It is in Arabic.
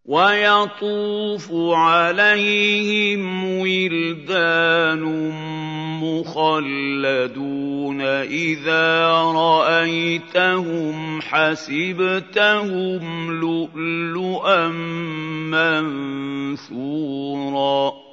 وَيَطُوفُ عَلَيْهِمْ وِلْدَانٌ مُّخَلَّدُونَ إِذَا رَأَيْتَهُمْ حَسِبْتَهُمْ لُؤْلُؤًا مَّنثُورًا